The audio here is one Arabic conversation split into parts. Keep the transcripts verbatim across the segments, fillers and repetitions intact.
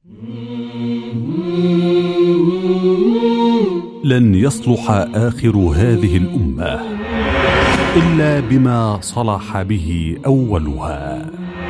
لن يصلح آخر هذه الأمة إلا بما صلح به أولها.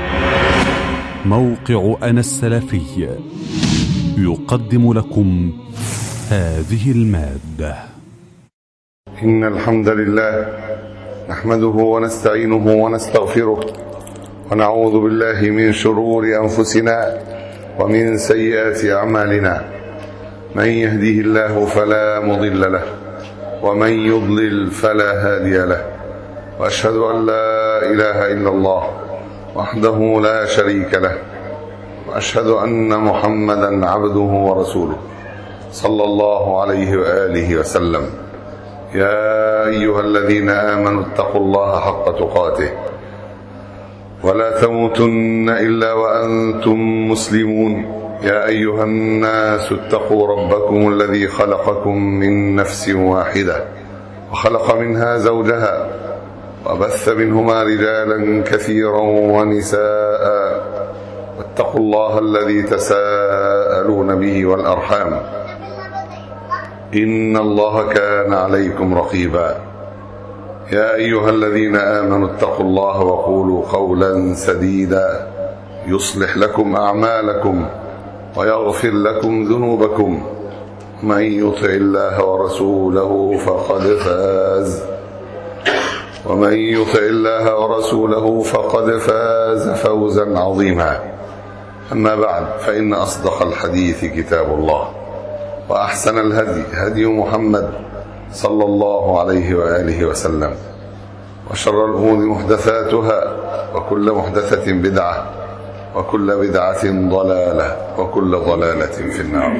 موقع أنا السلفي يقدم لكم هذه المادة. إن الحمد لله نحمده ونستعينه ونستغفره ونعوذ بالله من شرور أنفسنا ومن سيئات أعمالنا. من يهده الله فلا مضل له ومن يضلل فلا هادي له، وأشهد أن لا إله إلا الله وحده لا شريك له، وأشهد أن محمدا عبده ورسوله صلى الله عليه وآله وسلم. يا أيها الذين آمنوا اتقوا الله حق تقاته ولا تموتن إلا وأنتم مسلمون. يا أيها الناس اتقوا ربكم الذي خلقكم من نفس واحدة وخلق منها زوجها وبث منهما رجالا كثيرا ونساء، واتقوا الله الذي تساءلون به والأرحام إن الله كان عليكم رقيبا. يا أيها الذين آمنوا اتقوا الله وقولوا قولا سديدا يصلح لكم أعمالكم ويغفر لكم ذنوبكم. من يطع الله ورسوله فقد فاز ومن يطع الله ورسوله فقد فاز فوزا عظيما. أما بعد، فإن أصدق الحديث كتاب الله، وأحسن الهدي هدي محمد صلى الله عليه وآله وسلم، وشر الأمور محدثاتها وكل محدثة بدعة وكل بدعة ضلالة وكل ضلالة في النار.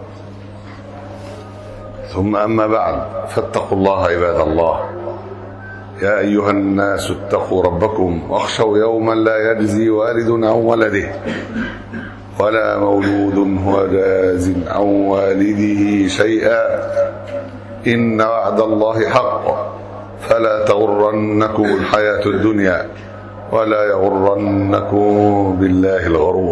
ثم أما بعد، فاتقوا الله عباد الله. يا أيها الناس اتقوا ربكم واخشوا يوما لا يجزي والد عن ولده ولا مولود هو جاز عن والده شيئا، إن وعد الله حق فلا تغرنكم الحياة الدنيا ولا يغرنكم بالله الغرور.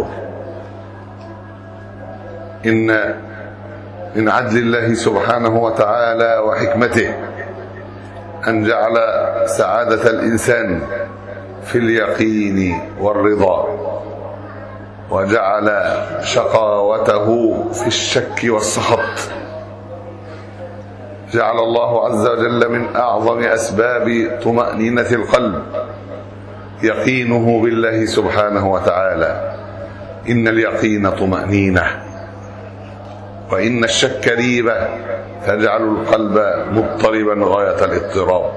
إن من عدل الله سبحانه وتعالى وحكمته أن جعل سعادة الإنسان في اليقين والرضا، وجعل شقاوته في الشك والسخط. جعل الله عز وجل من أعظم أسباب طمأنينة القلب يقينه بالله سبحانه وتعالى. إن اليقين طمأنينة، وإن الشك ريبة تجعل القلب مضطربا غاية الاضطراب.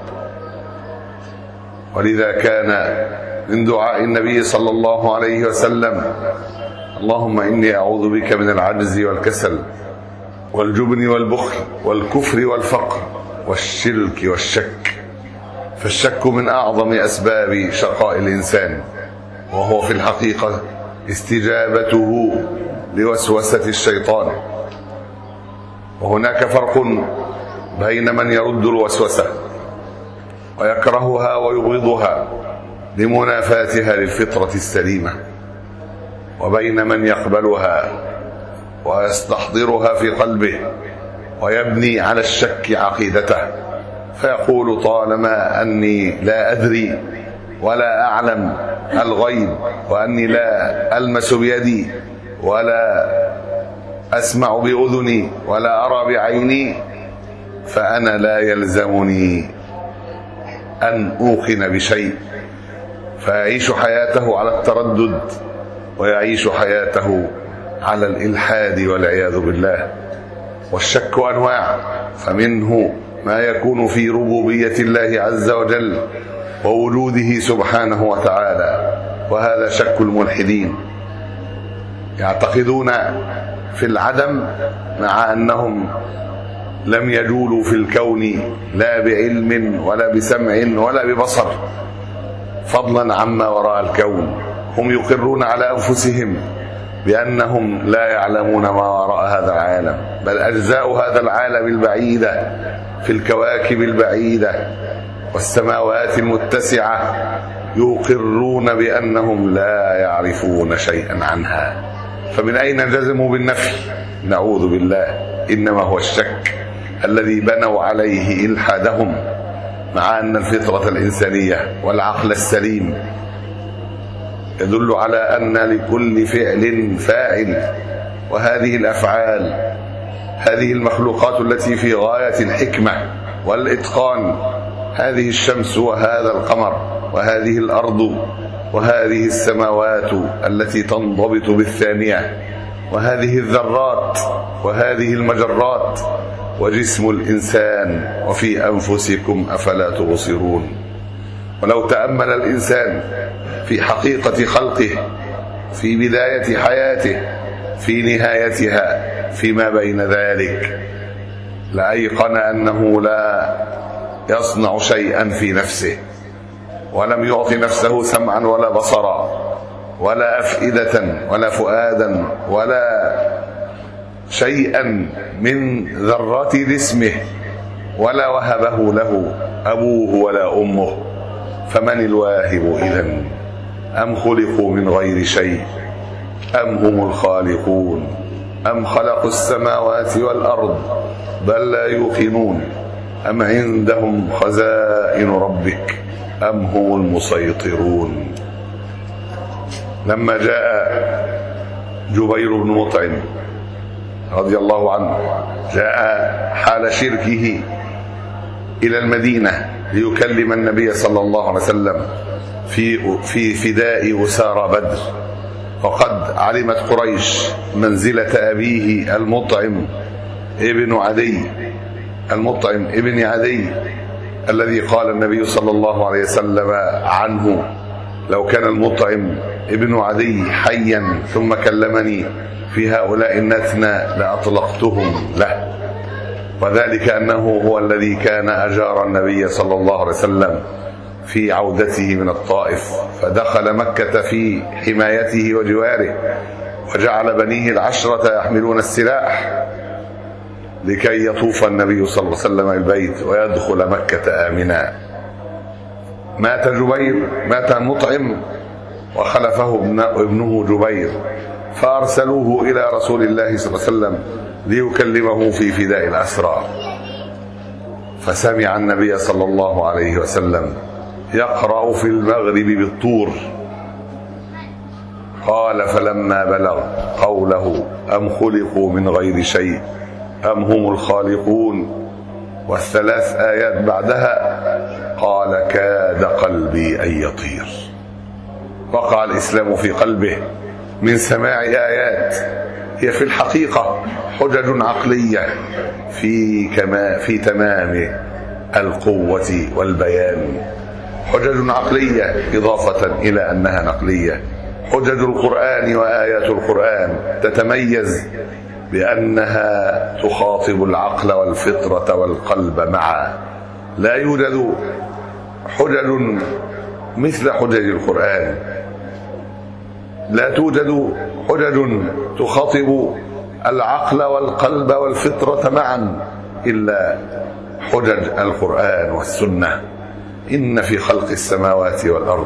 ولذا كان من دعاء النبي صلى الله عليه وسلم: اللهم إني أعوذ بك من العجز والكسل والجبن والبخل والكفر والفقر والشرك والشك. فالشك من أعظم أسباب شقاء الإنسان، وهو في الحقيقة استجابته لوسوسة الشيطان. وهناك فرق بين من يرد الوسوسة ويكرهها ويبغضها لمنافاتها للفطرة السليمة، وبين من يقبلها ويستحضرها في قلبه ويبني على الشك عقيدته، فيقول طالما أني لا أدري ولا أعلم الغيب، وأني لا ألمس بيدي ولا أسمع بأذني ولا أرى بعيني، فأنا لا يلزمني أن أوقن بشيء. فيعيش حياته على التردد، ويعيش حياته على الإلحاد والعياذ بالله. والشك أنواع، فمنه ما يكون في ربوبية الله عز وجل ووجوده سبحانه وتعالى، وهذا شك الملحدين. يعتقدون في العدم مع أنهم لم يجولوا في الكون لا بعلم ولا بسمع ولا ببصر، فضلا عما وراء الكون. هم يقرون على أنفسهم بأنهم لا يعلمون ما وراء هذا العالم، بل أجزاء هذا العالم البعيدة في الكواكب البعيدة والسماوات المتسعة يقرون بأنهم لا يعرفون شيئا عنها. فمن أين جزموا بالنفي؟ نعوذ بالله، إنما هو الشك الذي بنوا عليه إلحادهم، مع أن الفطرة الإنسانية والعقل السليم يدل على أن لكل فعل فاعل، وهذه الأفعال هذه المخلوقات التي في غاية الحكمة والإتقان، هذه الشمس وهذا القمر وهذه الأرض وهذه السماوات التي تنضبط بالثانية وهذه الذرات وهذه المجرات وجسم الإنسان وفي أنفسكم أفلا تبصرون. ولو تأمل الإنسان في حقيقة خلقه، في بداية حياته، في نهايتها، فيما بين ذلك، لأيقن أنه لا يصنع شيئا في نفسه، ولم يعط نفسه سمعا ولا بصرا ولا أفئدة ولا فؤادا ولا شيئا من ذرات جسمه، ولا وهبه له أبوه ولا أمه. فمن الواهب إذن؟ أم خلقوا من غير شيء أم هم الخالقون أم خلقوا السماوات والأرض بل لا يوقنون أم عندهم خزائن ربك أم هم المسيطرون. لما جاء جبير بن مطعم رضي الله عنه، جاء حال شركه إلى المدينة ليكلم النبي صلى الله عليه وسلم في في فداء أسارى بدر، وقد علمت قريش منزلة أبيه المطعم ابن عدي المطعم ابن عدي الذي قال النبي صلى الله عليه وسلم عنه: لو كان المطعم ابن عدي حيا ثم كلمني في هؤلاء النتنى لأطلقتهم له. وذلك أنه هو الذي كان أجار النبي صلى الله عليه وسلم في عودته من الطائف، فدخل مكة في حمايته وجواره، وجعل بنيه العشرة يحملون السلاح لكي يطوف النبي صلى الله عليه وسلم البيت ويدخل مكة آمنا. مات جبير، مات مطعم وخلفه ابنه جبير، فأرسلوه إلى رسول الله صلى الله عليه وسلم ليكلمه في فداء الأسرى. فسمع النبي صلى الله عليه وسلم يقرأ في المغرب بالطور، قال: فلما بلغ قوله أم خلقوا من غير شيء أم هم الخالقون والثلاث آيات بعدها، قال: كاد قلبي أن يطير. وقع الإسلام في قلبه من سماع آيات هي في الحقيقة حجج عقلية في كما في تمام القوة والبيان، حجج عقلية إضافة إلى أنها نقلية. حجج القرآن وآيات القرآن تتميز بأنها تخاطب العقل والفطرة والقلب معا. لا يوجد حجج مثل حجج القرآن، لا توجد حجج تخاطب العقل والقلب والفطرة معا إلا حجج القرآن والسنة. إن في خلق السماوات والأرض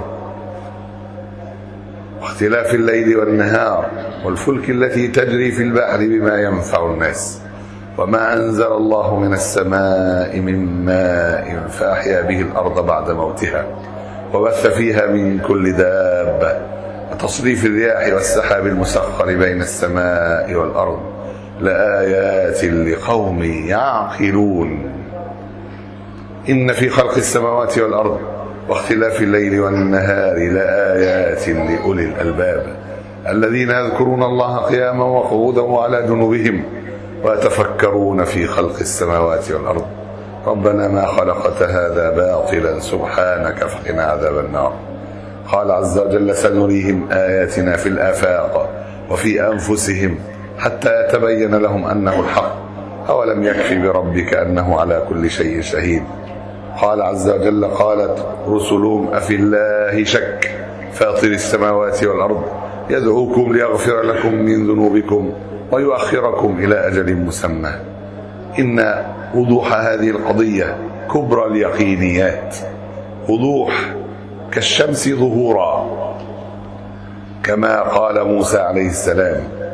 واختلاف الليل والنهار والفلك التي تجري في البحر بما ينفع الناس وما أنزل الله من السماء من ماء فأحيا به الأرض بعد موتها وبث فيها من كل دابة وتصريف الرياح والسحاب المسخر بين السماء والأرض لآيات لقوم يعقلون. إن في خلق السماوات والأرض واختلاف الليل والنهار لآيات لأولي الألباب الذين يذكرون الله قياما وقعودا وعلى جنوبهم ويتفكرون في خلق السماوات والأرض ربنا ما خلقت هذا باطلا سبحانك فقنا عذاب النار. قال عز وجل: سنريهم آياتنا في الآفاق وفي أنفسهم حتى يتبين لهم أنه الحق أولم يكفي بربك أنه على كل شيء شهيد. قال عز وجل: قالت رسلهم أفي الله شك فاطر السماوات والأرض يدعوكم ليغفر لكم من ذنوبكم ويؤخركم إلى أجل مسمى. إن وضوح هذه القضية كبرى اليقينيات، وضوح كالشمس ظهورا، كما قال موسى عليه السلام: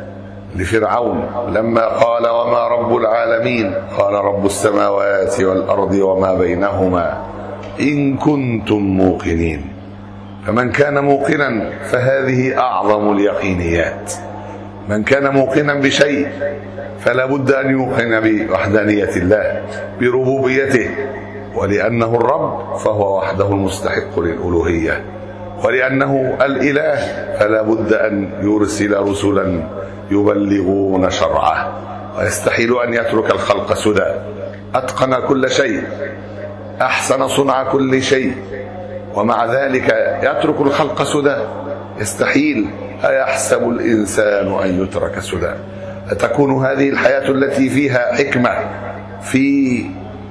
لفرعون لما قال وما رب العالمين؟ قال رب السماوات والأرض وما بينهما إن كنتم موقنين. فمن كان موقنا فهذه أعظم اليقينيات. من كان موقنا بشيء فلا بد أن يوقن بوحدانية الله بربوبيته، ولأنه الرب فهو وحده المستحق للألوهية، ولأنه الإله فلا بد أن يرسل رسلا يبلغون شرعه، ويستحيل أن يترك الخلق سدى. أتقن كل شيء، أحسن صنع كل شيء، ومع ذلك يترك الخلق سدى؟ يستحيل. أيحسب الإنسان أن يترك سدى؟ أتكون هذه الحياة التي فيها حكمة في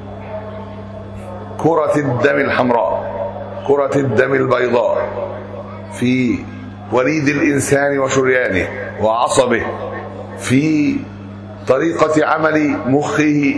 كرة الدم الحمراء، كرة الدم البيضاء، في وريد الإنسان وشريانه وعصبه، في طريقة عمل مخه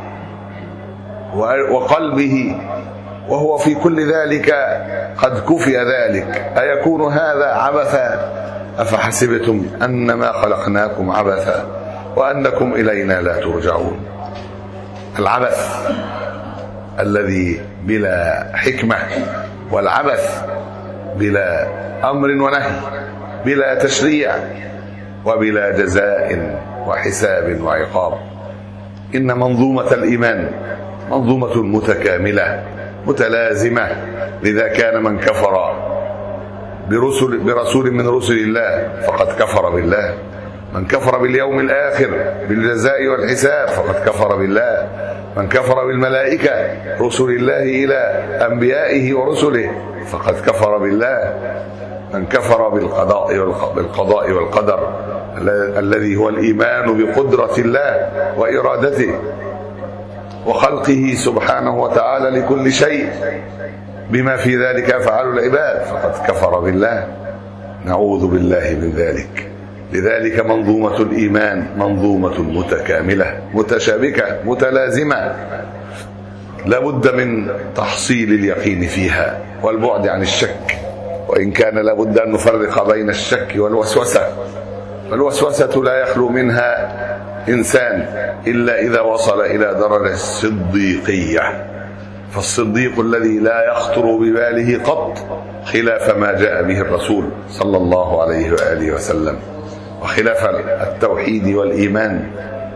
وقلبه، وهو في كل ذلك قد كفي ذلك؟ أيكون هذا عبثا؟ أفحسبتم أنما خلقناكم عبثا وأنكم إلينا لا ترجعون. العبث الذي بلا حكمة، والعبث بلا أمر ونهي، بلا تشريع، وبلا جزاء وحساب وعقاب. إن منظومة الإيمان منظومة متكاملة متلازمة، لذا كان من كفر برسل برسول من رسل الله فقد كفر بالله، من كفر باليوم الآخر بالجزاء والحساب فقد كفر بالله، من كفر بالملائكة رسل الله إلى أنبيائه ورسله فقد كفر بالله، من كفر بالقضاء بالقضاء والقدر الذي هو الإيمان بقدرة الله وإرادته وخلقه سبحانه وتعالى لكل شيء بما في ذلك أفعال العباد فقد كفر بالله. نعوذ بالله من ذلك. لذلك منظومة الإيمان منظومة متكاملة متشابكة متلازمة، لابد من تحصيل اليقين فيها والبعد عن الشك، وإن كان لابد أن نفرق بين الشك والوسوسة، فالوسوسة لا يخلو منها إنسان إلا إذا وصل إلى درجة الصديقية، فالصديق الذي لا يخطر بباله قط خلاف ما جاء به الرسول صلى الله عليه وآله وسلم، وخلاف التوحيد والإيمان.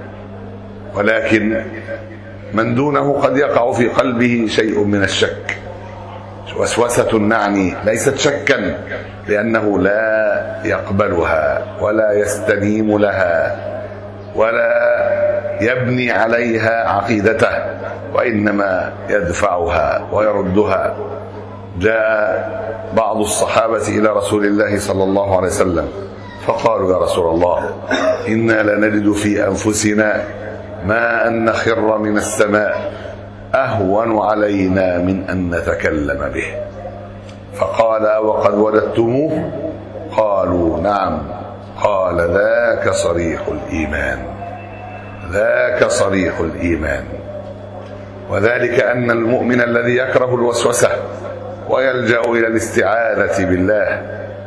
ولكن من دونه قد يقع في قلبه شيء من الشك، وسوسة نعني ليست شكا، لأنه لا يقبلها ولا يستنيم لها ولا يبني عليها عقيدته، وإنما يدفعها ويردها. جاء بعض الصحابة إلى رسول الله صلى الله عليه وسلم فقالوا يا رسول الله إنا لنجد في أنفسنا ما أن نخر من السماء أهون علينا من أن نتكلم به. فقال وقد وجدتموه؟ قالوا نعم. قال ذاك صريح الإيمان، ذاك صريح الإيمان. وذلك أن المؤمن الذي يكره الوسوسة ويلجأ إلى الاستعاذة بالله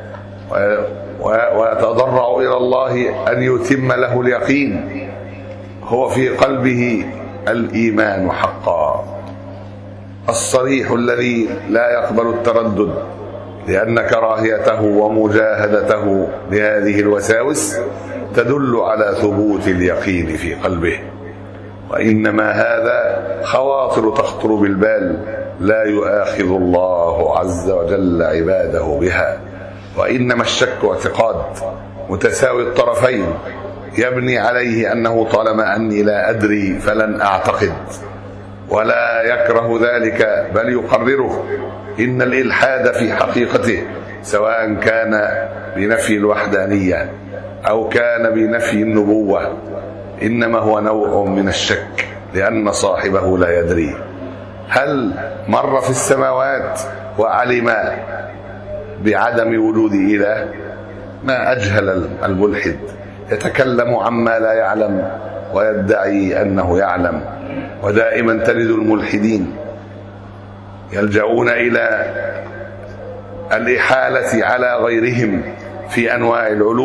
ويتضرع إلى الله أن يتم له اليقين، هو في قلبه الإيمان حقا الصريح الذي لا يقبل التردد، لأن كراهيته ومجاهدته لهذه الوساوس تدل على ثبوت اليقين في قلبه. وإنما هذا خواطر تخطر بالبال لا يؤاخذ الله عز وجل عباده بها، وإنما الشك اعتقاد متساوي الطرفين يبني عليه أنه طالما أني لا أدري فلن أعتقد، ولا يكره ذلك بل يقرره. إن الإلحاد في حقيقته سواء كان بنفي الوحدانية أو كان بنفي النبوة إنما هو نوع من الشك، لأن صاحبه لا يدري. هل مر في السماوات وعلم بعدم وجود إله؟ ما أجهل الملحد يتكلم عما لا يعلم ويدعي أنه يعلم. ودائما تجد الملحدين يلجؤون إلى الإحالة على غيرهم في أنواع العلوم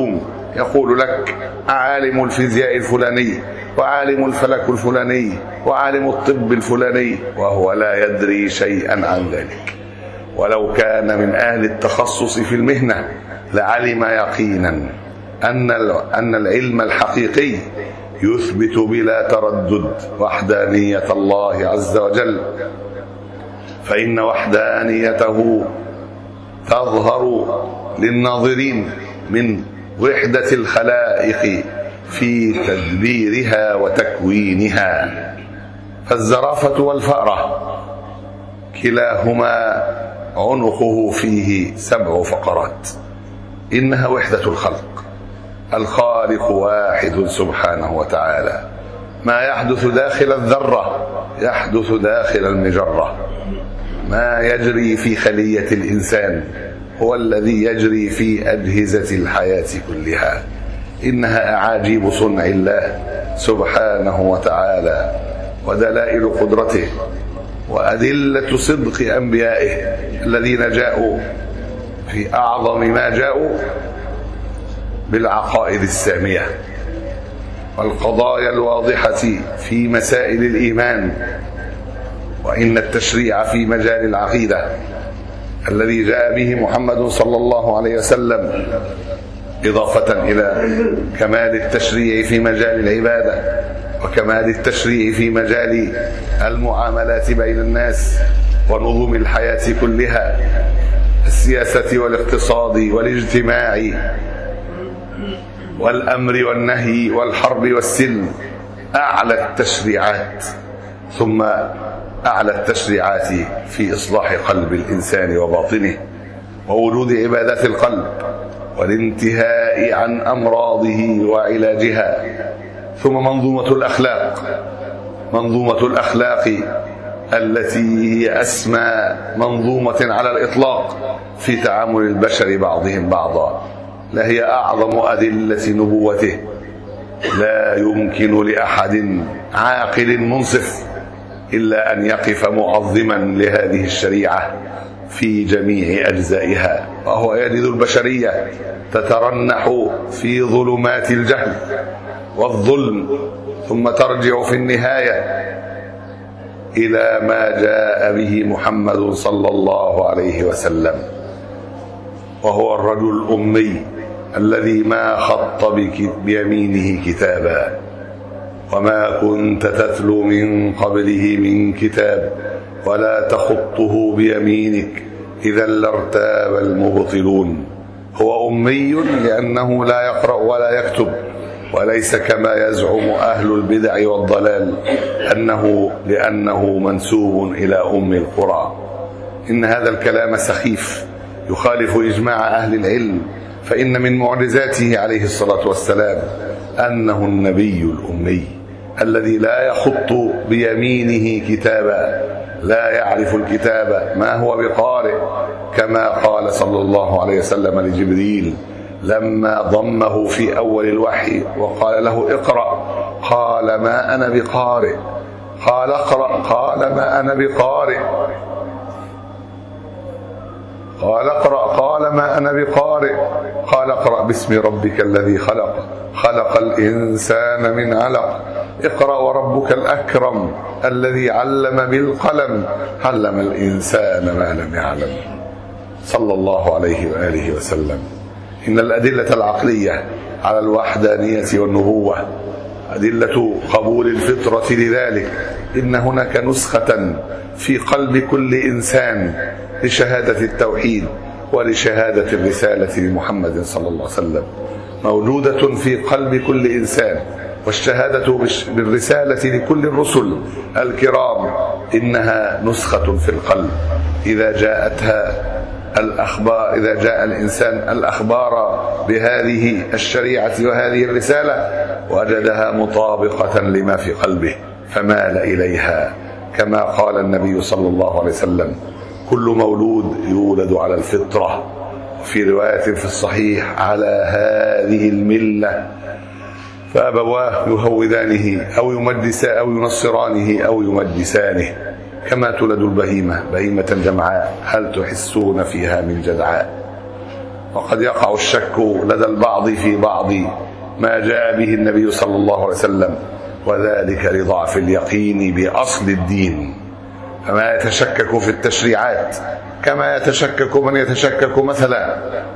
يقول لك عالم الفيزياء الفلاني وعالم الفلك الفلاني وعالم الطب الفلاني، وهو لا يدري شيئا عن ذلك. ولو كان من أهل التخصص في المهنة لعلم يقينا أن أن العلم الحقيقي يثبت بلا تردد وحدانية الله عز وجل، فإن وحدانيته تظهر للناظرين من وحدة الخلائق في تدبيرها وتكوينها. فالزرافة والفأرة كلاهما عنقه فيه سبع فقرات، إنها وحدة الخلق. الخالق واحد سبحانه وتعالى، ما يحدث داخل الذرة يحدث داخل المجرة، ما يجري في خلية الإنسان هو الذي يجري في أجهزة الحياة كلها. إنها أعاجيب صنع الله سبحانه وتعالى ودلائل قدرته وأدلة صدق أنبيائه الذين جاءوا في أعظم ما جاءوا بالعقائد السامية والقضايا الواضحة في مسائل الإيمان. وإن التشريع في مجال العقيدة الذي جاء به محمد صلى الله عليه وسلم إضافة إلى كمال التشريع في مجال العبادة وكمال التشريع في مجال المعاملات بين الناس ونظم الحياة كلها، السياسة والاقتصاد والاجتماع والأمر والنهي والحرب والسلم، أعلى التشريعات ثم أعلى التشريعات في إصلاح قلب الإنسان وباطنه ووجود عبادات القلب والانتهاء عن أمراضه وعلاجها. ثم منظومة الأخلاق، منظومة الأخلاق التي هي أسمى منظومة على الإطلاق في تعامل البشر بعضهم بعضا، لا هي أعظم أدلة نبوته. لا يمكن لأحد عاقل منصف إلا أن يقف معظما لهذه الشريعة في جميع أجزائها، وهو يجد البشرية تترنح في ظلمات الجهل والظلم ثم ترجع في النهاية إلى ما جاء به محمد صلى الله عليه وسلم، وهو الرجل الأمي الذي ما خط بيمينه كتابا وما كنت تتلو من قبله من كتاب ولا تخطه بيمينك إذا لارتاب المبطلون. هو أمي لأنه لا يقرأ ولا يكتب، وليس كما يزعم أهل البدع والضلال أنه لأنه منسوب إلى أم القرى. إن هذا الكلام سخيف يخالف إجماع أهل العلم، فإن من معجزاته عليه الصلاة والسلام أنه النبي الأمي الذي لا يخط بيمينه كتابا، لا يعرف الكتاب، ما هو بقارئ، كما قال صلى الله عليه وسلم لجبريل لما ضمه في أول الوحي وقال له اقرأ، قال ما أنا بقارئ، قال اقرأ، قال ما أنا بقارئ، قال اقرأ، قال ما أنا بقارئ، قال اقرأ باسم ربك الذي خلق، خلق الإنسان من علق، اقرأ وربك الأكرم الذي علم بالقلم، علم الإنسان ما لم يعلم، صلى الله عليه وآله وسلم. إن الأدلة العقلية على الوحدانية والنبوة أدلة قبول الفطرة، لذلك إن هناك نسخة في قلب كل إنسان لشهادة التوحيد ولشهادة الرسالة لمحمد صلى الله عليه وسلم، موجودة في قلب كل إنسان. والشهادة بالرسالة لكل الرسل الكرام إنها نسخة في القلب، إذا جاءتها الأخبار، إذا جاء الإنسان الأخبار بهذه الشريعة وهذه الرسالة وجدها مطابقة لما في قلبه فمال إليها، كما قال النبي صلى الله عليه وسلم كل مولود يولد على الفطرة، وفي رواية في الصحيح على هذه الملة، فأبواه يهودانه أو يمجسا أو ينصرانه أو يمجسانه، كما تولد البهيمة بهيمة جمعاء هل تحسون فيها من جدعاء. وقد يقع الشك لدى البعض في بعض ما جاء به النبي صلى الله عليه وسلم، وذلك لضعف اليقين بأصل الدين، فما يتشكك في التشريعات كما يتشكك من يتشكك مثلا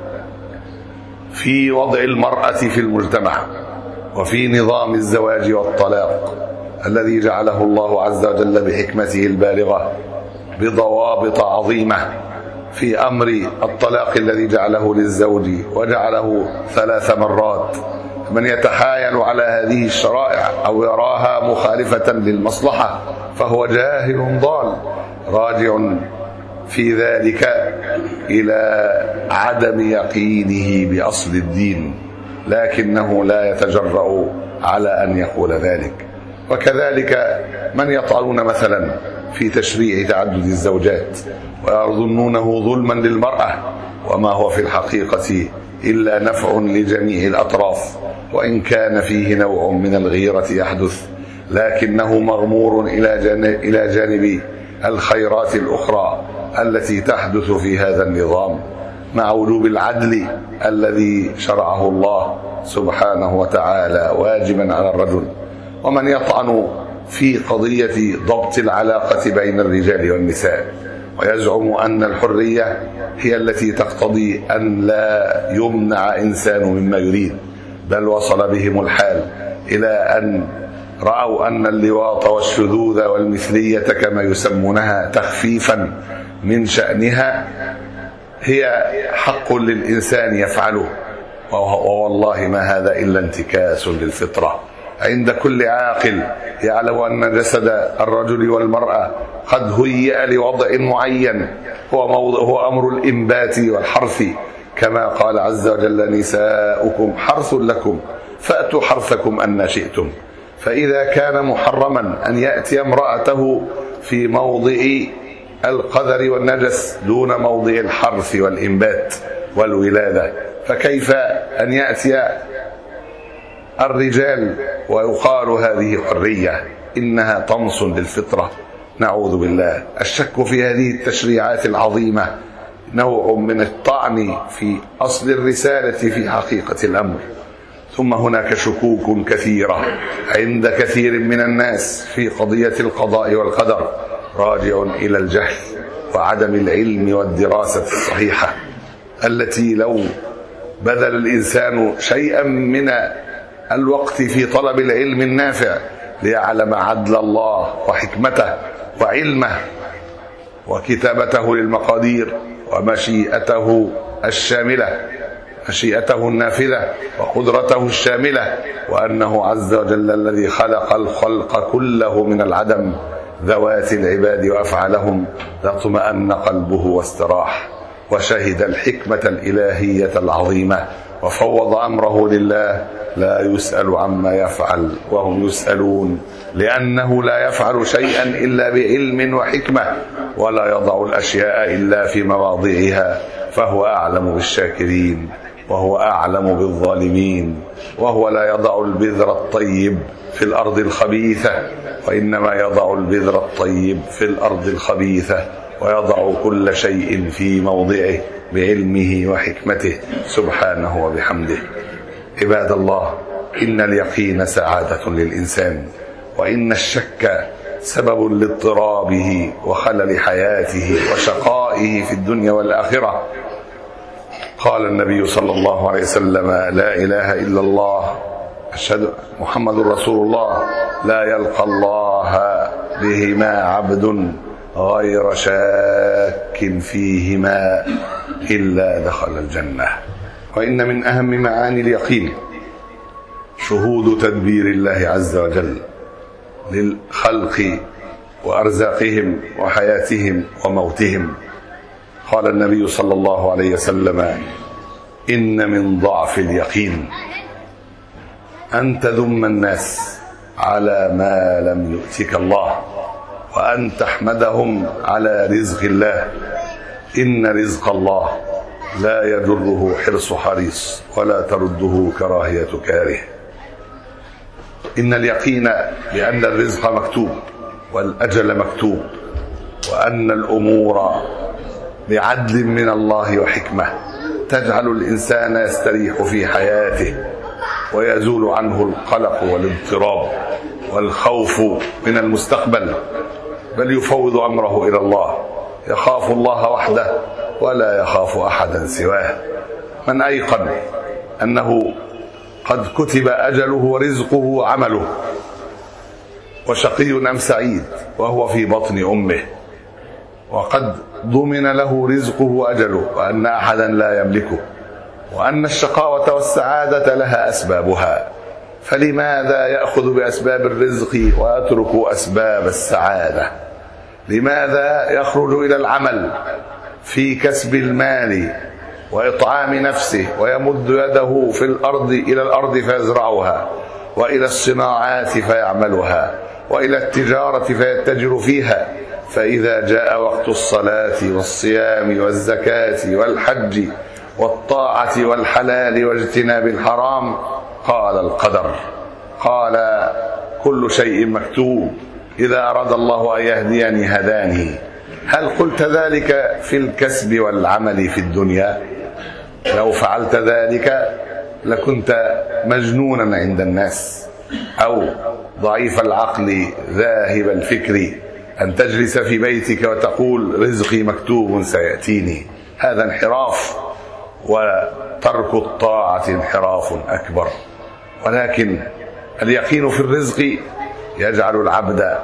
في وضع المرأة في المجتمع وفي نظام الزواج والطلاق الذي جعله الله عز وجل بحكمته البالغة بضوابط عظيمة في أمر الطلاق الذي جعله للزوج وجعله ثلاث مرات. من يتحايل على هذه الشرائع أو يراها مخالفة للمصلحة فهو جاهل ضال راجع في ذلك إلى عدم يقينه بأصل الدين، لكنه لا يتجرأ على أن يقول ذلك. وكذلك من يطعنون مثلا في تشريع تعدد الزوجات ويظنونه ظلما للمرأة، وما هو في الحقيقة إلا نفع لجميع الأطراف، وإن كان فيه نوع من الغيرة يحدث لكنه مغمور إلى جانب الخيرات الأخرى التي تحدث في هذا النظام مع وجوب العدل الذي شرعه الله سبحانه وتعالى واجبا على الرجل. ومن يطعن في قضية ضبط العلاقة بين الرجال والنساء ويزعم أن الحرية هي التي تقتضي أن لا يمنع إنسان مما يريد، بل وصل بهم الحال إلى أن رأوا أن اللواط والشذوذ والمثلية كما يسمونها تخفيفا من شأنها هي حق للإنسان يفعله، ووالله ما هذا إلا انتكاس للفطرة عند كل عاقل يعلم أن جسد الرجل والمرأة قد هيئ لوضع معين هو, موضع هو أمر الإنبات والحرث، كما قال عز وجل نساؤكم حرث لكم فأتوا حرثكم أن شئتم. فإذا كان محرما أن يأتي امرأته في موضع القذر والنجس دون موضع الحرث والإنبات والولادة، فكيف أن يأتي الرجال ويقال هذه حرية؟ إنها طمس للفطرة، نعوذ بالله. الشك في هذه التشريعات العظيمة نوع من الطعن في أصل الرسالة في حقيقة الأمر. ثم هناك شكوك كثيرة عند كثير من الناس في قضية القضاء والقدر راجع إلى الجهل وعدم العلم والدراسة الصحيحة، التي لو بذل الإنسان شيئا من الوقت في طلب العلم النافع ليعلم عدل الله وحكمته وعلمه وكتابته للمقادير ومشيئته الشاملة مشيئته النافذة وقدرته الشاملة، وأنه عز وجل الذي خلق الخلق كله من العدم ذوات العباد وأفعالهم لاطمأن قلبه واستراح وشهد الحكمة الإلهية العظيمة وفوض أمره لله، لا يسأل عما يفعل وهم يسألون، لأنه لا يفعل شيئا إلا بعلم وحكمة ولا يضع الأشياء إلا في مواضعها، فهو أعلم بالشاكرين وهو أعلم بالظالمين، وهو لا يضع البذر الطيب في الأرض الخبيثة، وإنما يضع البذر الطيب في الأرض الخبيثة، ويضع كل شيء في موضعه بعلمه وحكمته سبحانه وبحمده. عباد الله، إن اليقين سعادة للإنسان، وإن الشك سبب لاضطرابه وخلل حياته وشقائه في الدنيا والآخرة. قال النبي صلى الله عليه وسلم: لا إله إلا الله أشهد محمد رسول الله لا يلقى الله بهما عبد غير شاك فيهما إلا دخل الجنة. وإن من أهم معاني اليقين شهود تدبير الله عز وجل للخلق وأرزاقهم وحياتهم وموتهم. قال النبي صلى الله عليه وسلم: إن من ضعف اليقين أن تذم الناس على ما لم يؤتك الله، وأن تحمدهم على رزق الله. إن رزق الله لا يجره حرص حريص ولا ترده كراهية كاره. إن اليقين بأن الرزق مكتوب والأجل مكتوب، وأن الأمور بعدل من الله وحكمة، تجعل الإنسان يستريح في حياته ويزول عنه القلق والاضطراب والخوف من المستقبل، بل يفوض أمره إلى الله، يخاف الله وحده ولا يخاف أحدا سواه. من أيقن أنه قد كتب أجله ورزقه وعمله، وشقي أم سعيد وهو في بطن أمه، وقد ضمن له رزقه وأجله، وأن أحدا لا يملكه، وأن الشقاوة والسعادة لها أسبابها، فلماذا يأخذ بأسباب الرزق ويترك أسباب السعادة؟ لماذا يخرج إلى العمل في كسب المال وإطعام نفسه ويمد يده في الأرض إلى الأرض فيزرعها، وإلى الصناعات فيعملها، وإلى التجارة فيتجر فيها، فإذا جاء وقت الصلاة والصيام والزكاة والحج والطاعة والحلال واجتناب الحرام قال القدر، قال كل شيء مكتوب، إذا أراد الله أن يهديني هداني. هل قلت ذلك في الكسب والعمل في الدنيا؟ لو فعلت ذلك لكنت مجنونا عند الناس، أو ضعيف العقل ذاهب الفكر، أن تجلس في بيتك وتقول رزقي مكتوب سيأتيني. هذا انحراف، وترك الطاعة انحراف أكبر. ولكن اليقين في الرزق يجعل العبد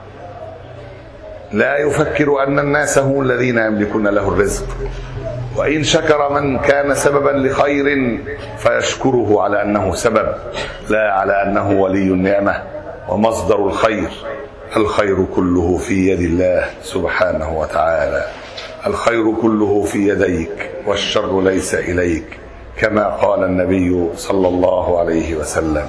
لا يفكر أن الناس هم الذين يملكون له الرزق، وإن شكر من كان سببا لخير فيشكره على أنه سبب، لا على أنه ولي النعمة ومصدر الخير. الخير كله في يد الله سبحانه وتعالى، الخير كله في يديك والشر ليس إليك، كما قال النبي صلى الله عليه وسلم.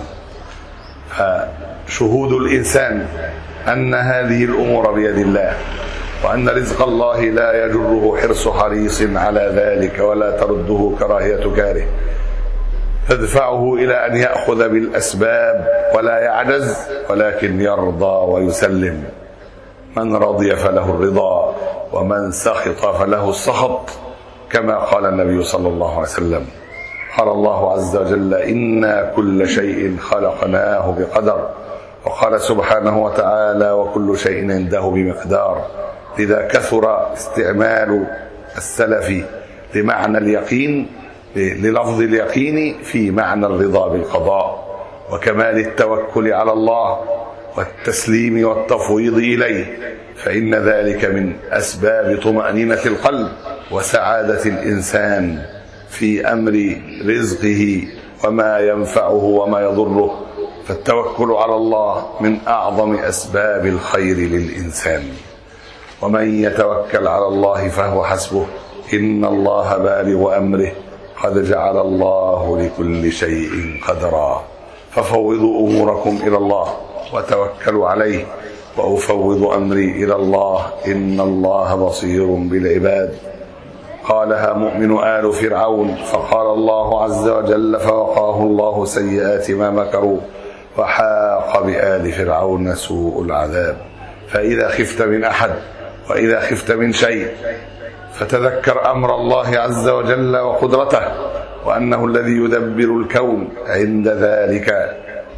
فشهود الإنسان أن هذه الأمور بيد الله، وأن رزق الله لا يجره حرص حريص على ذلك، ولا ترده كراهية كاره تدفعه إلى أن يأخذ بالأسباب ولا يعجز، ولكن يرضى ويسلم. من رضي فله الرضا، ومن سخط فله السخط، كما قال النبي صلى الله عليه وسلم. قال الله عز وجل إنا كل شيء خلقناه بقدر، وقال سبحانه وتعالى وكل شيء عنده بمقدار. لذا كثر استعمال السلف لمعنى اليقين، للفظ اليقين في معنى الرضا بالقضاء وكمال التوكل على الله والتسليم والتفويض إليه، فإن ذلك من أسباب طمأنينة القلب وسعادة الإنسان في أمر رزقه وما ينفعه وما يضره. فالتوكل على الله من أعظم أسباب الخير للإنسان. ومن يتوكل على الله فهو حسبه إن الله بالغ أمره قد جعل الله لكل شيء قدرا. ففوضوا أموركم إلى الله وتوكلوا عليه، وأفوض أمري إلى الله إن الله بصير بالعباد. قالها مؤمن آل فرعون، فقال الله عز وجل فوقاه الله سيئات ما مكروا وحاق بآل فرعون سوء العذاب. فإذا خفت من أحد وإذا خفت من شيء فتذكر أمر الله عز وجل وقدرته، وأنه الذي يدبر الكون. عند ذلك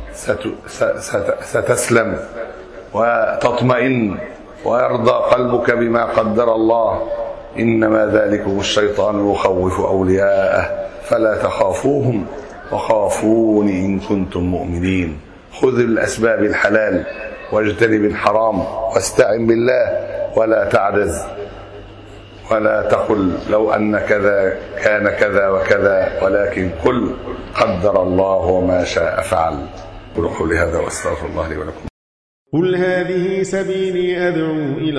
ستسلم وتطمئن ويرضى قلبك بما قدر الله. إنما ذلكم الشيطان يخوف أولياءه فلا تخافوهم وخافون إن كنتم مؤمنين. خذ الأسباب الحلال واجتنب الحرام واستعن بالله، ولا تعجز ولا تقل لو أن كذا كان كذا وكذا، ولكن قل قدر الله وما شاء فعل. قولوا هذا واستغفر الله لي ولكم. قل هذه سبيلي أدعو إلى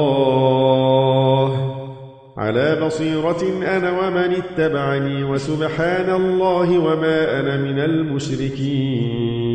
الله على بصيرة أنا ومن اتبعني، وسبحان الله وما أنا من المشركين.